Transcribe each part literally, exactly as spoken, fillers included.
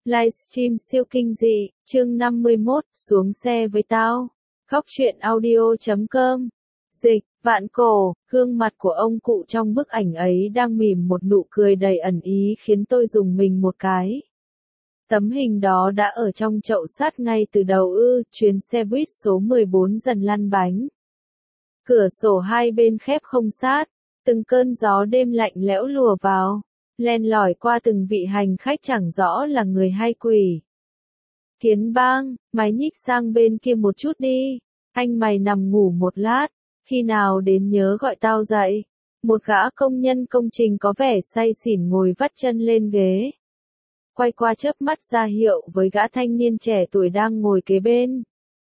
Livestream siêu kinh dị, chương năm mươi mốt, xuống xe với tao. Góc truyện audio chấm com. Dịch, Vạn Cổ, gương mặt của ông cụ trong bức ảnh ấy đang mỉm một nụ cười đầy ẩn ý khiến tôi rùng mình một cái. Tấm hình đó đã ở trong chậu sắt ngay từ đầu ư, chuyến xe buýt số mười bốn dần lăn bánh. Cửa sổ hai bên khép không sát, từng cơn gió đêm lạnh lẽo lùa vào, len lỏi qua từng vị hành khách chẳng rõ là người hay quỷ. Kiến Bang, mày nhích sang bên kia một chút đi, anh mày nằm ngủ một lát, khi nào đến nhớ gọi tao dậy. Một gã công nhân công trình có vẻ say xỉn ngồi vắt chân lên ghế. Quay qua chớp mắt ra hiệu với gã thanh niên trẻ tuổi đang ngồi kế bên.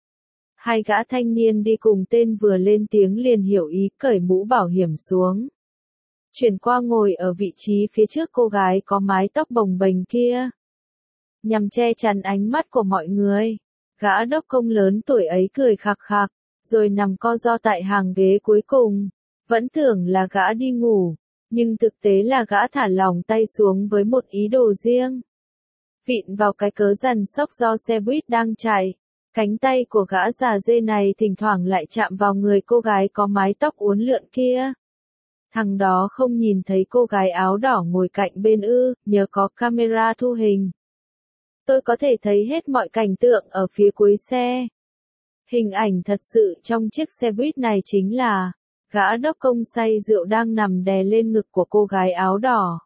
Hai gã thanh niên đi cùng tên vừa lên tiếng liền hiểu ý cởi mũ bảo hiểm xuống. Chuyển qua ngồi ở vị trí phía trước cô gái có mái tóc bồng bềnh kia. Nhằm che chắn ánh mắt của mọi người, gã đốc công lớn tuổi ấy cười khạc khạc, rồi nằm co ro tại hàng ghế cuối cùng. Vẫn tưởng là gã đi ngủ, nhưng thực tế là gã thả lỏng tay xuống với một ý đồ riêng. Vịn vào cái cớ dằn sóc do xe buýt đang chạy, cánh tay của gã già dê này thỉnh thoảng lại chạm vào người cô gái có mái tóc uốn lượn kia. Thằng đó không nhìn thấy cô gái áo đỏ ngồi cạnh bên ư, nhờ có camera thu hình. Tôi có thể thấy hết mọi cảnh tượng ở phía cuối xe. Hình ảnh thật sự trong chiếc xe buýt này chính là gã đốc công say rượu đang nằm đè lên ngực của cô gái áo đỏ.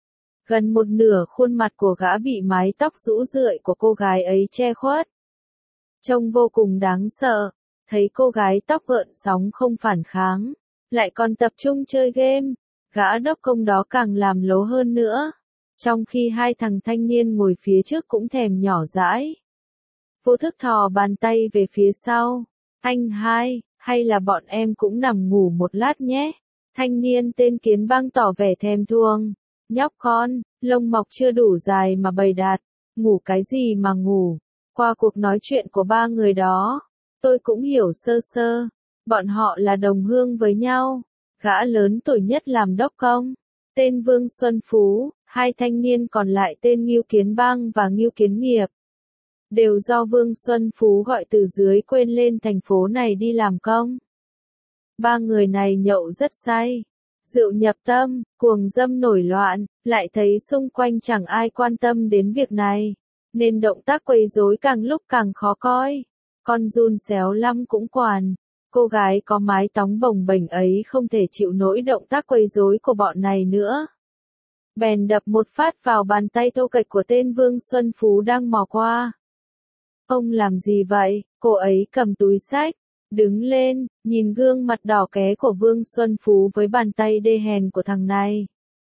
Gần một nửa khuôn mặt của gã bị mái tóc rũ rượi của cô gái ấy che khuất. Trông vô cùng đáng sợ, thấy cô gái tóc gợn sóng không phản kháng, lại còn tập trung chơi game, gã đốc công đó càng làm lố hơn nữa. Trong khi hai thằng thanh niên ngồi phía trước cũng thèm nhỏ dãi. Vô thức thò bàn tay về phía sau. Anh hai, hay là bọn em cũng nằm ngủ một lát nhé. Thanh niên tên Kiến Bang tỏ vẻ thèm thuồng. Nhóc con, lông mọc chưa đủ dài mà bầy đạt. Ngủ cái gì mà ngủ. Qua cuộc nói chuyện của ba người đó, tôi cũng hiểu sơ sơ. Bọn họ là đồng hương với nhau. Gã lớn tuổi nhất làm đốc công, tên Vương Xuân Phú, hai thanh niên còn lại tên Ngưu Kiến Bang và Ngưu Kiến Nghiệp. Đều do Vương Xuân Phú gọi từ dưới quên lên thành phố này đi làm công. Ba người này nhậu rất say, rượu nhập tâm, cuồng dâm nổi loạn, lại thấy xung quanh chẳng ai quan tâm đến việc này, nên động tác quấy rối càng lúc càng khó coi. Con giun xéo lăm cũng quản. Cô gái có mái tóc bồng bềnh ấy không thể chịu nổi động tác quấy rối của bọn này nữa. Bèn đập một phát vào bàn tay thô kệch của tên Vương Xuân Phú đang mò qua. Ông làm gì vậy? Cô ấy cầm túi xách, đứng lên, nhìn gương mặt đỏ ké của Vương Xuân Phú với bàn tay đê hèn của thằng này.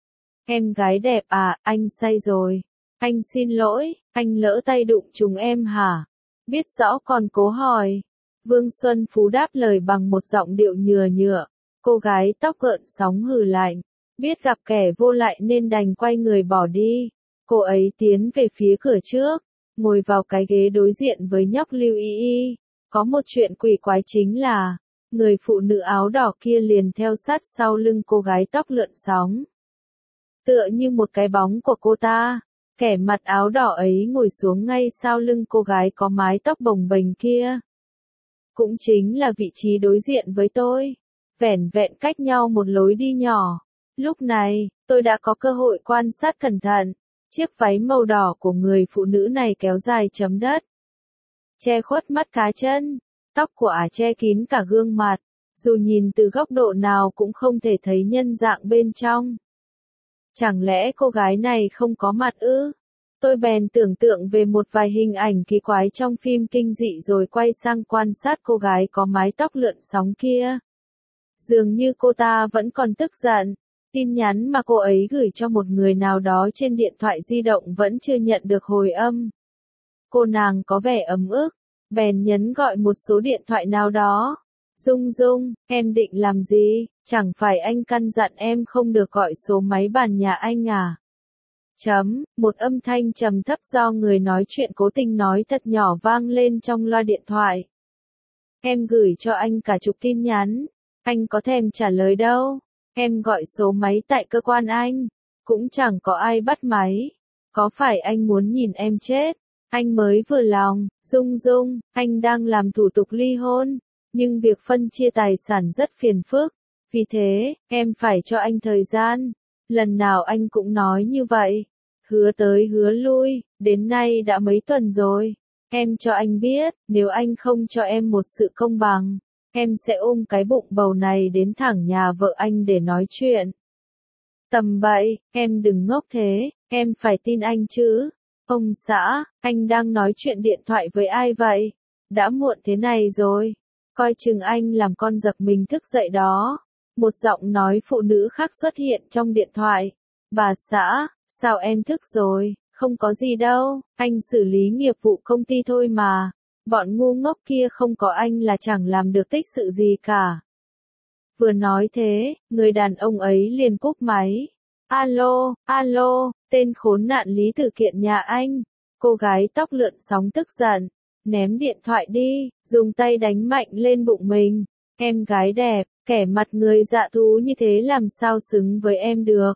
Em gái đẹp à, anh say rồi. Anh xin lỗi, anh lỡ tay đụng chúng em hả? Biết rõ còn cố hỏi. Vương Xuân Phú đáp lời bằng một giọng điệu nhừa nhựa. Cô gái tóc gợn sóng hừ lạnh. Biết gặp kẻ vô lại nên đành quay người bỏ đi. Cô ấy tiến về phía cửa trước, ngồi vào cái ghế đối diện với nhóc Lưu Y Y. Có một chuyện quỷ quái chính là, người phụ nữ áo đỏ kia liền theo sát sau lưng cô gái tóc lượn sóng. Tựa như một cái bóng của cô ta, kẻ mặc áo đỏ ấy ngồi xuống ngay sau lưng cô gái có mái tóc bồng bềnh kia. Cũng chính là vị trí đối diện với tôi, vẻn vẹn cách nhau một lối đi nhỏ. Lúc này, tôi đã có cơ hội quan sát cẩn thận. Chiếc váy màu đỏ của người phụ nữ này kéo dài chấm đất, che khuất mắt cá chân, tóc của ả che kín cả gương mặt, dù nhìn từ góc độ nào cũng không thể thấy nhân dạng bên trong. Chẳng lẽ cô gái này không có mặt ư? Tôi bèn tưởng tượng về một vài hình ảnh kỳ quái trong phim kinh dị rồi quay sang quan sát cô gái có mái tóc lượn sóng kia. Dường như cô ta vẫn còn tức giận. Tin nhắn mà cô ấy gửi cho một người nào đó trên điện thoại di động vẫn chưa nhận được hồi âm. Cô nàng có vẻ ấm ức, bèn nhấn gọi một số điện thoại nào đó. Dung Dung, em định làm gì? Chẳng phải anh căn dặn em không được gọi số máy bàn nhà anh à? Chấm, một âm thanh trầm thấp do người nói chuyện cố tình nói thật nhỏ vang lên trong loa điện thoại. Em gửi cho anh cả chục tin nhắn, anh có thèm trả lời đâu. Em gọi số máy tại cơ quan anh, cũng chẳng có ai bắt máy. Có phải anh muốn nhìn em chết? Anh mới vừa lòng, Dung Dung, anh đang làm thủ tục ly hôn, nhưng việc phân chia tài sản rất phiền phức, vì thế, em phải cho anh thời gian. Lần nào anh cũng nói như vậy, hứa tới hứa lui, đến nay đã mấy tuần rồi. Em cho anh biết, nếu anh không cho em một sự công bằng, em sẽ ôm cái bụng bầu này đến thẳng nhà vợ anh để nói chuyện. Tầm bậy, em đừng ngốc thế, em phải tin anh chứ. Ông xã, anh đang nói chuyện điện thoại với ai vậy? Đã muộn thế này rồi, coi chừng anh làm con giật mình thức dậy đó. Một giọng nói phụ nữ khác xuất hiện trong điện thoại. Bà xã, sao em thức rồi? Không có gì đâu, anh xử lý nghiệp vụ công ty thôi mà. Bọn ngu ngốc kia không có anh là chẳng làm được tích sự gì cả. Vừa nói thế, người đàn ông ấy liền cúp máy. Alo, alo, tên khốn nạn Lý Tử Kiện nhà anh. Cô gái tóc lượn sóng tức giận, ném điện thoại đi, dùng tay đánh mạnh lên bụng mình. Em gái đẹp, kẻ mặt người dạ thú như thế làm sao xứng với em được.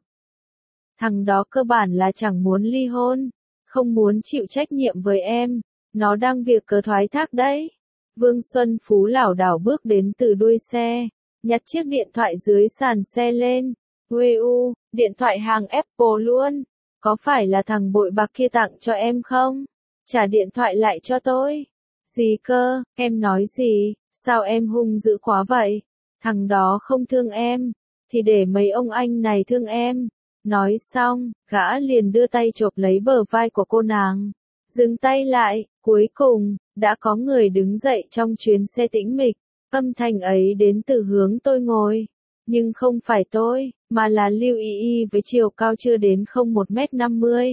Thằng đó cơ bản là chẳng muốn ly hôn, không muốn chịu trách nhiệm với em, nó đang việc cớ thoái thác đấy. Vương Xuân Phú lảo đảo bước đến từ đuôi xe, nhặt chiếc điện thoại dưới sàn xe lên. Uê u, điện thoại hàng Apple luôn, có phải là thằng bội bạc kia tặng cho em không? Trả điện thoại lại cho tôi. Gì cơ, em nói gì, sao em hung dữ quá vậy? Thằng đó không thương em, thì để mấy ông anh này thương em. Nói xong, gã liền đưa tay chộp lấy bờ vai của cô nàng. Dừng tay lại, cuối cùng, đã có người đứng dậy trong chuyến xe tĩnh mịch. Âm thanh ấy đến từ hướng tôi ngồi. Nhưng không phải tôi, mà là Lưu Y Y với chiều cao chưa đến không một mét năm mươi.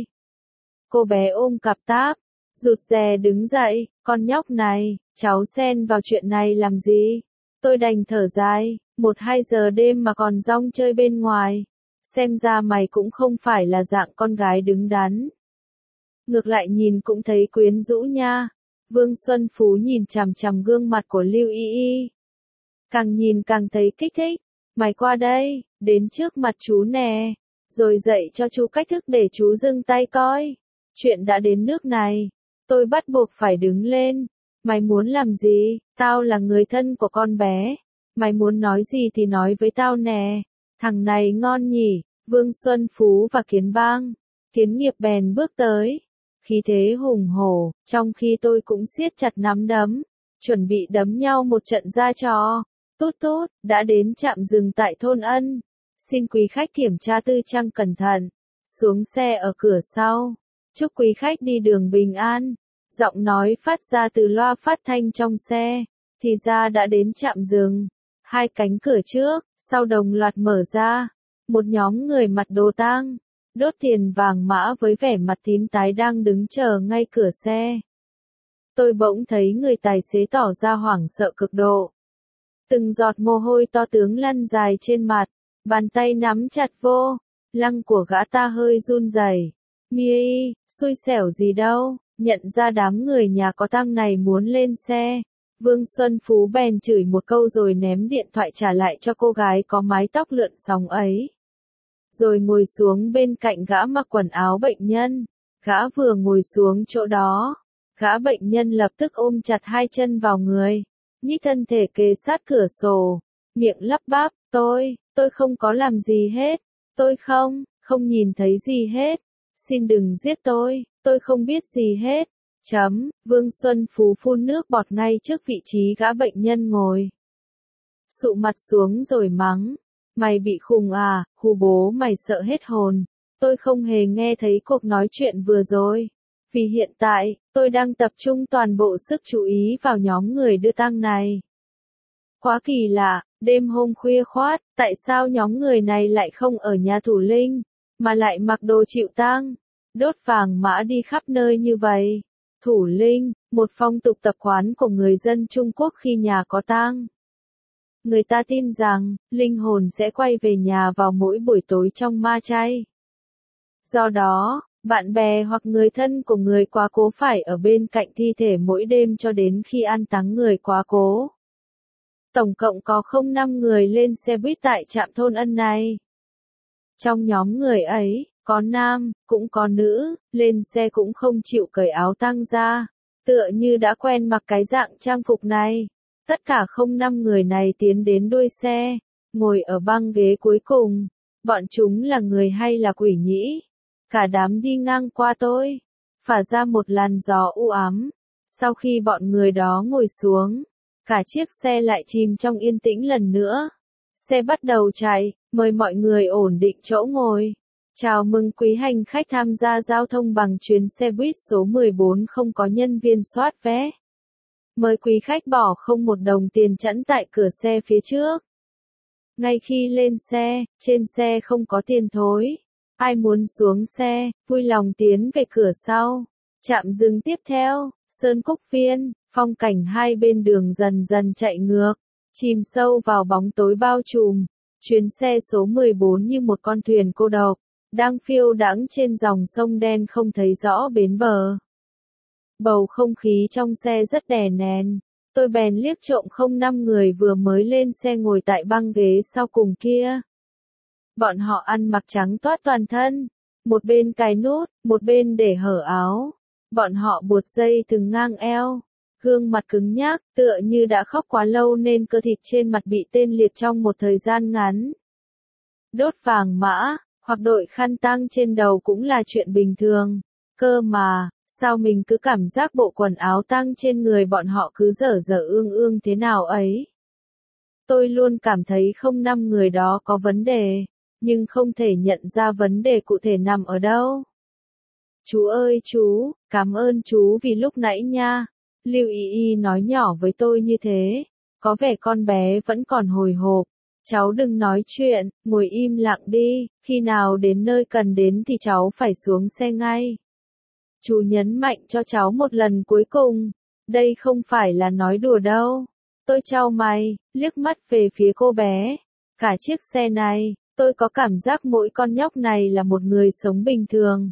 Cô bé ôm cặp táp, rụt rè đứng dậy, con nhóc này, cháu xen vào chuyện này làm gì? Tôi đành thở dài, một hai giờ đêm mà còn rong chơi bên ngoài. Xem ra mày cũng không phải là dạng con gái đứng đắn. Ngược lại nhìn cũng thấy quyến rũ nha. Vương Xuân Phú nhìn chằm chằm gương mặt của Lưu Y Y. Càng nhìn càng thấy kích thích. Mày qua đây, đến trước mặt chú nè. Rồi dạy cho chú cách thức để chú dừng tay coi. Chuyện đã đến nước này. Tôi bắt buộc phải đứng lên. Mày muốn làm gì? Tao là người thân của con bé. Mày muốn nói gì thì nói với tao nè. Thằng này ngon nhỉ, Vương Xuân Phú và Kiến Bang. Kiến Nghiệp bèn bước tới. Khí thế hùng hổ, trong khi tôi cũng siết chặt nắm đấm. Chuẩn bị đấm nhau một trận ra trò. Tút tút, đã đến trạm dừng tại thôn Ân. Xin quý khách kiểm tra tư trang cẩn thận. Xuống xe ở cửa sau. Chúc quý khách đi đường bình an. Giọng nói phát ra từ loa phát thanh trong xe. Thì ra đã đến trạm dừng. Hai cánh cửa trước, sau đồng loạt mở ra. Một nhóm người mặt đồ tang, đốt tiền vàng mã với vẻ mặt tím tái đang đứng chờ ngay cửa xe. Tôi bỗng thấy người tài xế tỏ ra hoảng sợ cực độ. Từng giọt mồ hôi to tướng lăn dài trên mặt, bàn tay nắm chặt vô, lăng của gã ta hơi run rẩy. Mi, xui xẻo gì đâu, nhận ra đám người nhà có tang này muốn lên xe. Vương Xuân Phú bèn chửi một câu rồi ném điện thoại trả lại cho cô gái có mái tóc lượn sóng ấy. Rồi ngồi xuống bên cạnh gã mặc quần áo bệnh nhân. Gã vừa ngồi xuống chỗ đó, gã bệnh nhân lập tức ôm chặt hai chân vào người, nhích thân thể kề sát cửa sổ, miệng lắp bắp, tôi, tôi không có làm gì hết, tôi không, không nhìn thấy gì hết, xin đừng giết tôi, tôi không biết gì hết. Chấm, Vương Xuân Phú phun nước bọt ngay trước vị trí gã bệnh nhân ngồi. Sụ mặt xuống rồi mắng, mày bị khùng à, hù bố mày sợ hết hồn. Tôi không hề nghe thấy cuộc nói chuyện vừa rồi. Vì hiện tại, tôi đang tập trung toàn bộ sức chú ý vào nhóm người đưa tang này. Quá kỳ lạ, đêm hôm khuya khoát, tại sao nhóm người này lại không ở nhà thủ linh, mà lại mặc đồ chịu tang, đốt vàng mã đi khắp nơi như vậy. Thủ linh, một phong tục tập quán của người dân Trung Quốc khi nhà có tang. Người ta tin rằng, linh hồn sẽ quay về nhà vào mỗi buổi tối trong ma chay. Do đó, bạn bè hoặc người thân của người quá cố phải ở bên cạnh thi thể mỗi đêm cho đến khi an táng người quá cố. Tổng cộng có không năm người lên xe buýt tại trạm thôn Ân này. Trong nhóm người ấy, Có nam, cũng có nữ, lên xe cũng không chịu cởi áo tang ra, tựa như đã quen mặc cái dạng trang phục này. Tất cả không năm người này tiến đến đuôi xe, ngồi ở băng ghế cuối cùng. Bọn chúng là người hay là quỷ nhỉ? Cả đám đi ngang qua tôi, phả ra một làn gió u ám. Sau khi bọn người đó ngồi xuống, cả chiếc xe lại chìm trong yên tĩnh lần nữa. Xe bắt đầu chạy, mời mọi người ổn định chỗ ngồi. Chào mừng quý hành khách tham gia giao thông bằng chuyến xe buýt số mười bốn không có nhân viên soát vé. Mời quý khách bỏ không một đồng tiền chẵn tại cửa xe phía trước. Ngay khi lên xe, trên xe không có tiền thối. Ai muốn xuống xe, vui lòng tiến về cửa sau. Trạm dừng tiếp theo, Sơn Cúc Viên, phong cảnh hai bên đường dần dần chạy ngược, chìm sâu vào bóng tối bao trùm. Chuyến xe số mười bốn như một con thuyền cô độc, đang phiêu đãng trên dòng sông đen không thấy rõ bến bờ. Bầu không khí trong xe rất đè nén. Tôi bèn liếc trộm không năm người vừa mới lên xe ngồi tại băng ghế sau cùng kia. Bọn họ ăn mặc trắng toát toàn thân, một bên cài nút, một bên để hở áo. Bọn họ buộc dây thừng ngang eo, gương mặt cứng nhắc, tựa như đã khóc quá lâu nên cơ thịt trên mặt bị tê liệt trong một thời gian ngắn. Đốt vàng mã, hoặc đội khăn tang trên đầu cũng là chuyện bình thường. Cơ mà, sao mình cứ cảm giác bộ quần áo tang trên người bọn họ cứ dở dở ương ương thế nào ấy. Tôi luôn cảm thấy không năm người đó có vấn đề, nhưng không thể nhận ra vấn đề cụ thể nằm ở đâu. Chú ơi chú, cảm ơn chú vì lúc nãy nha. Lưu Y Y nói nhỏ với tôi như thế. Có vẻ con bé vẫn còn hồi hộp. Cháu đừng nói chuyện, ngồi im lặng đi, khi nào đến nơi cần đến thì cháu phải xuống xe ngay. Chú nhấn mạnh cho cháu một lần cuối cùng. Đây không phải là nói đùa đâu. Tôi chau mày, liếc mắt về phía cô bé. Cả chiếc xe này, tôi có cảm giác mỗi con nhóc này là một người sống bình thường.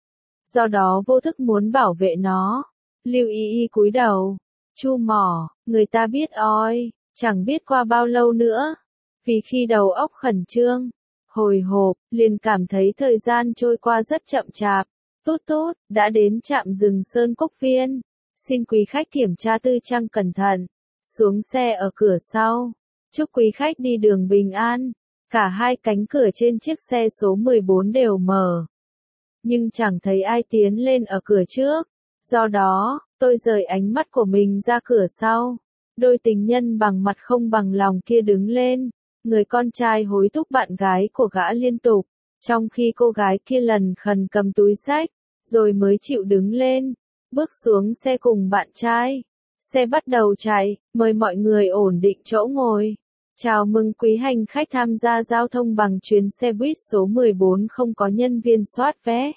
Do đó vô thức muốn bảo vệ nó. Lưu Y Y cúi đầu. Chu mỏ, người ta biết oi, chẳng biết qua bao lâu nữa. Vì khi đầu óc khẩn trương, hồi hộp, liền cảm thấy thời gian trôi qua rất chậm chạp. Tút tút, đã đến trạm dừng Sơn Cúc Viên. Xin quý khách kiểm tra tư trang cẩn thận. Xuống xe ở cửa sau. Chúc quý khách đi đường bình an. Cả hai cánh cửa trên chiếc xe số mười bốn đều mở. Nhưng chẳng thấy ai tiến lên ở cửa trước. Do đó, tôi rời ánh mắt của mình ra cửa sau. Đôi tình nhân bằng mặt không bằng lòng kia đứng lên. Người con trai hối thúc bạn gái của gã liên tục. Trong khi cô gái kia lần khần cầm túi xách, rồi mới chịu đứng lên, bước xuống xe cùng bạn trai. Xe bắt đầu chạy, mời mọi người ổn định chỗ ngồi. Chào mừng quý hành khách tham gia giao thông bằng chuyến xe buýt số mười bốn không có nhân viên soát vé.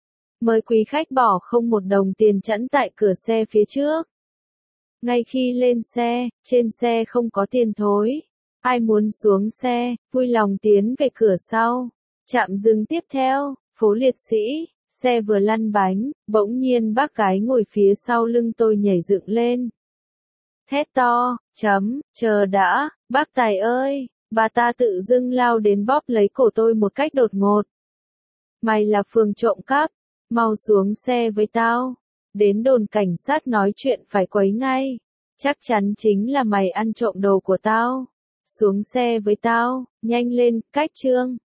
Mời quý khách bỏ không một đồng tiền chẵn tại cửa xe phía trước. Ngay khi lên xe, trên xe không có tiền thối. Ai muốn xuống xe, vui lòng tiến về cửa sau. Trạm dừng tiếp theo, phố Liệt Sĩ. Xe vừa lăn bánh, bỗng nhiên bác gái ngồi phía sau lưng tôi nhảy dựng lên. Thét to, chấm, chờ đã, bác Tài ơi, bà ta tự dưng lao đến bóp lấy cổ tôi một cách đột ngột. Mày là Phường trộm cắp, mau xuống xe với tao. Đến đồn cảnh sát nói chuyện phải quấy ngay. Chắc chắn chính là mày ăn trộm đồ của tao. Xuống xe với tao, nhanh lên, cách trương.